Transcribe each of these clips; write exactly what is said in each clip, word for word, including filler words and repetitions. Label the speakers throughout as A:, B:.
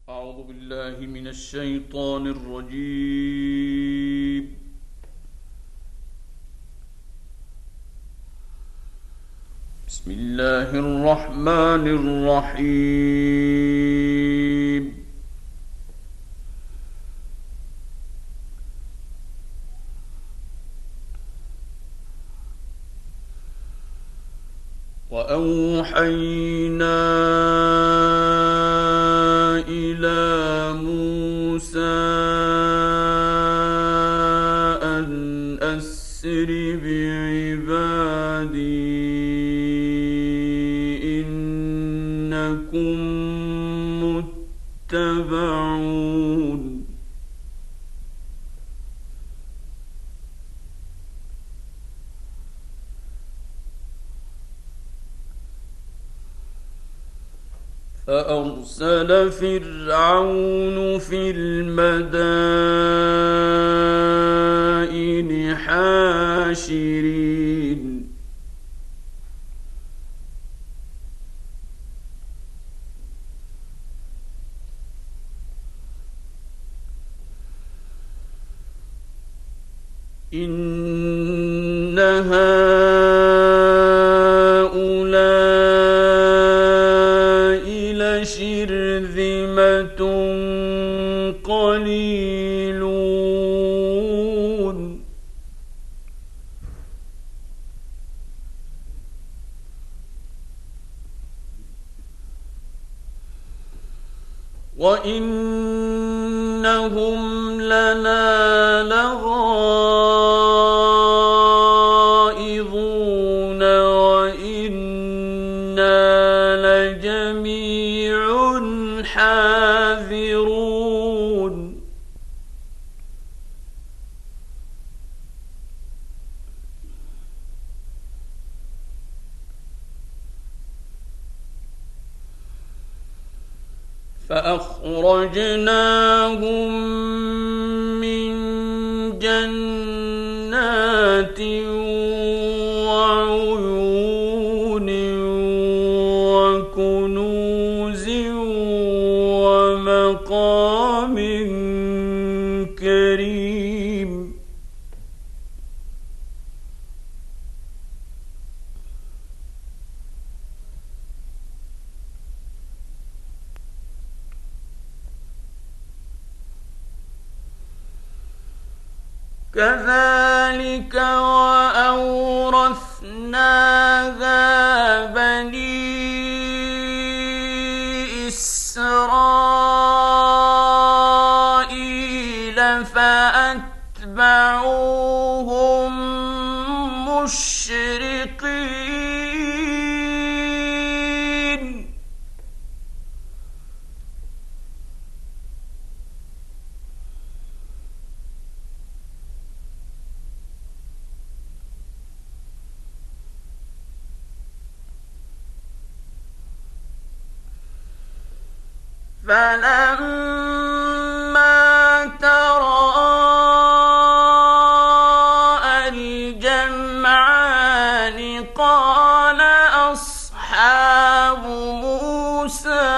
A: أعوذ بالله من الشيطان الرجيم. بسم الله الرحمن الرحيم. وأوحينا إلى موسى أن أسر بعبادي إنكم متبعون. فأرسل فرعون في المدائن حاشرين إن هؤلاء لشرذمة قليلون وإنهم لنا لغائظون وإنا لجميع حاذرون. فأخرجناهم من جنات وعيون وكنوز ومقام كريم. كذلك وأورثناها بني إسرائيل فأتبعوهم مشرقين. فلما تراءى الجمعان قال أصحاب موسى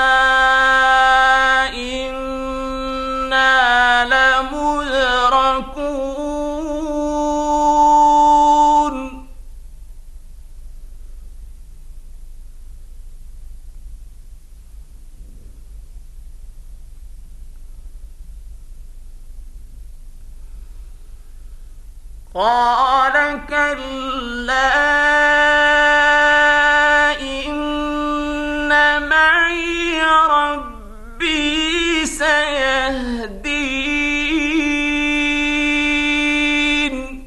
A: إنا لمدركون. قال كلا إن معي ربي سيهدين.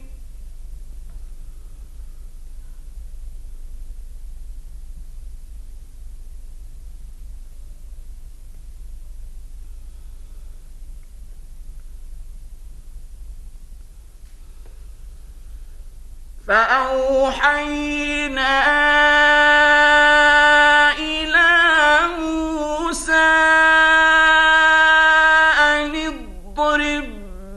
A: فأوحينا إلى موسى أن اضرب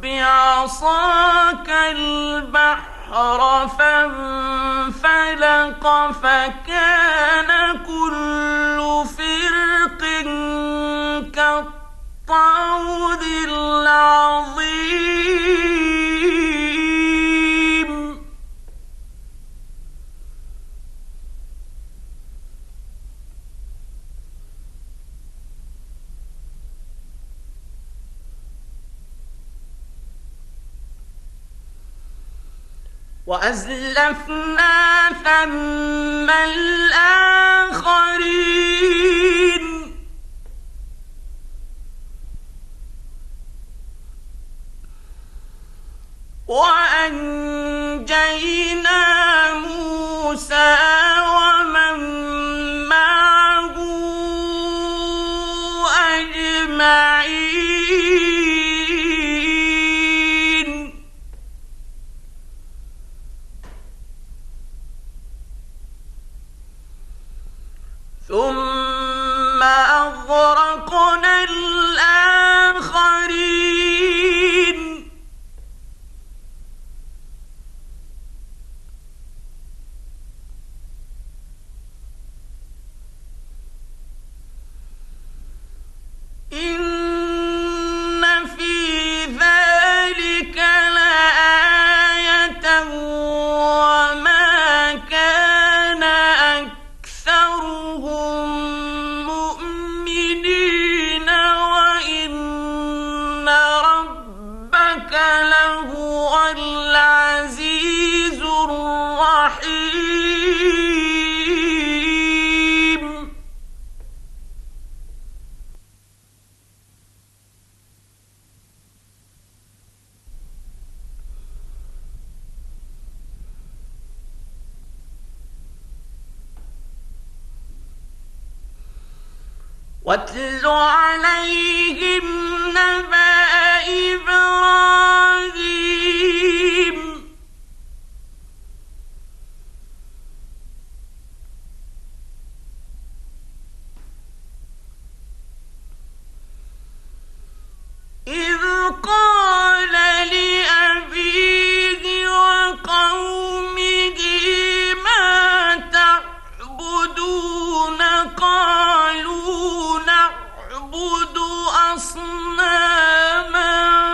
A: بعصاك البحر فانفلق فكان كل فرق كالطود الطود العظيم وأزلفنا ثم الآخرين وأنجينا موسى ومن معه أجمعين ثم أغرقنا الآخرين إن في ذلك لآية وما كان أكثرهم مؤمنين وإن ربك لهو العزيز الرحيم واتل عليهم نبأ إبراهيم إذ قال لأبيه وقومه ما تعبدون قالوا نعبد أصناما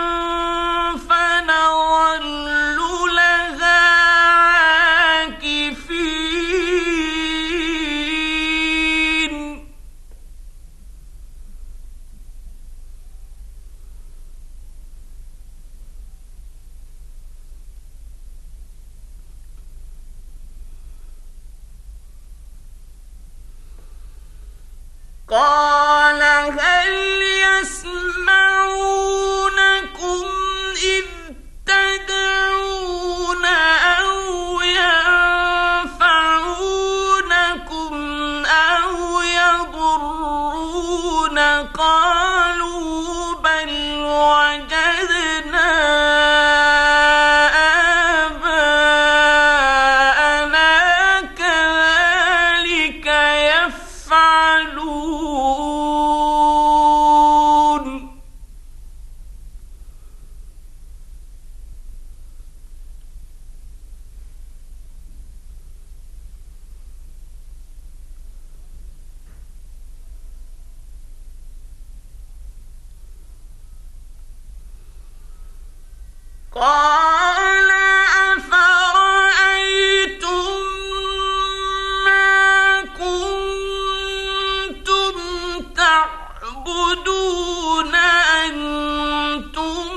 A: فنظل لها عاكفين قال هل يسمعونكم إذ تدعون أو ينفعونكم أو يضرون قالوا بل وجدنا آباءنا كذلك يفعلون قال أفرأيتم ما كنتم تعبدون أنتم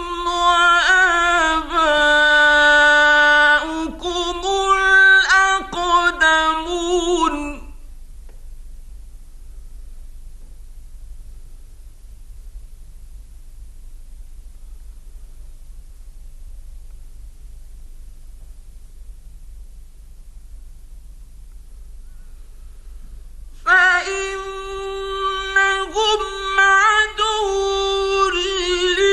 A: وآباؤكم الأقدمون فإنهم عدو لي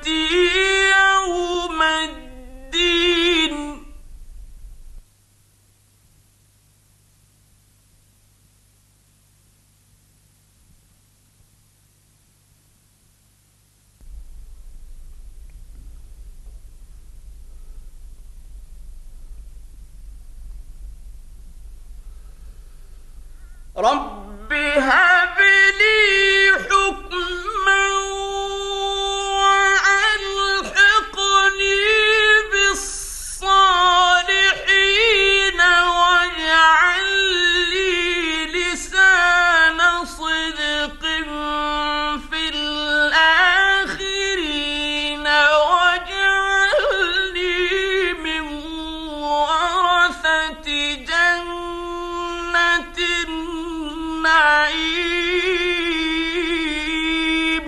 A: يوم الدين رب هب لي حكما وألحقني بالصالحين واجعل لي لسان صدق في الآخرين واجعلني من ورثة جنة النعيم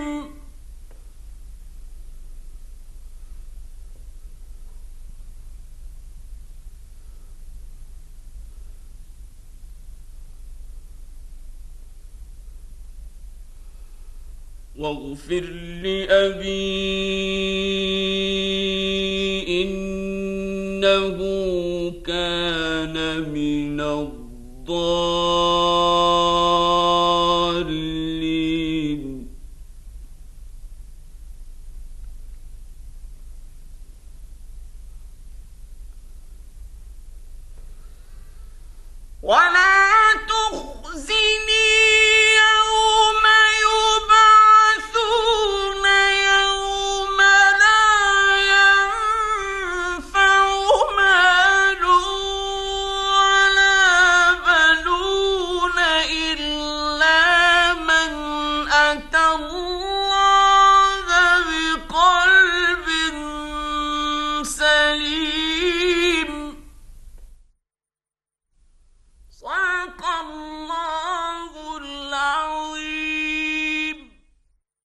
A: واغفر لأبي إنه كان من الضالين ولا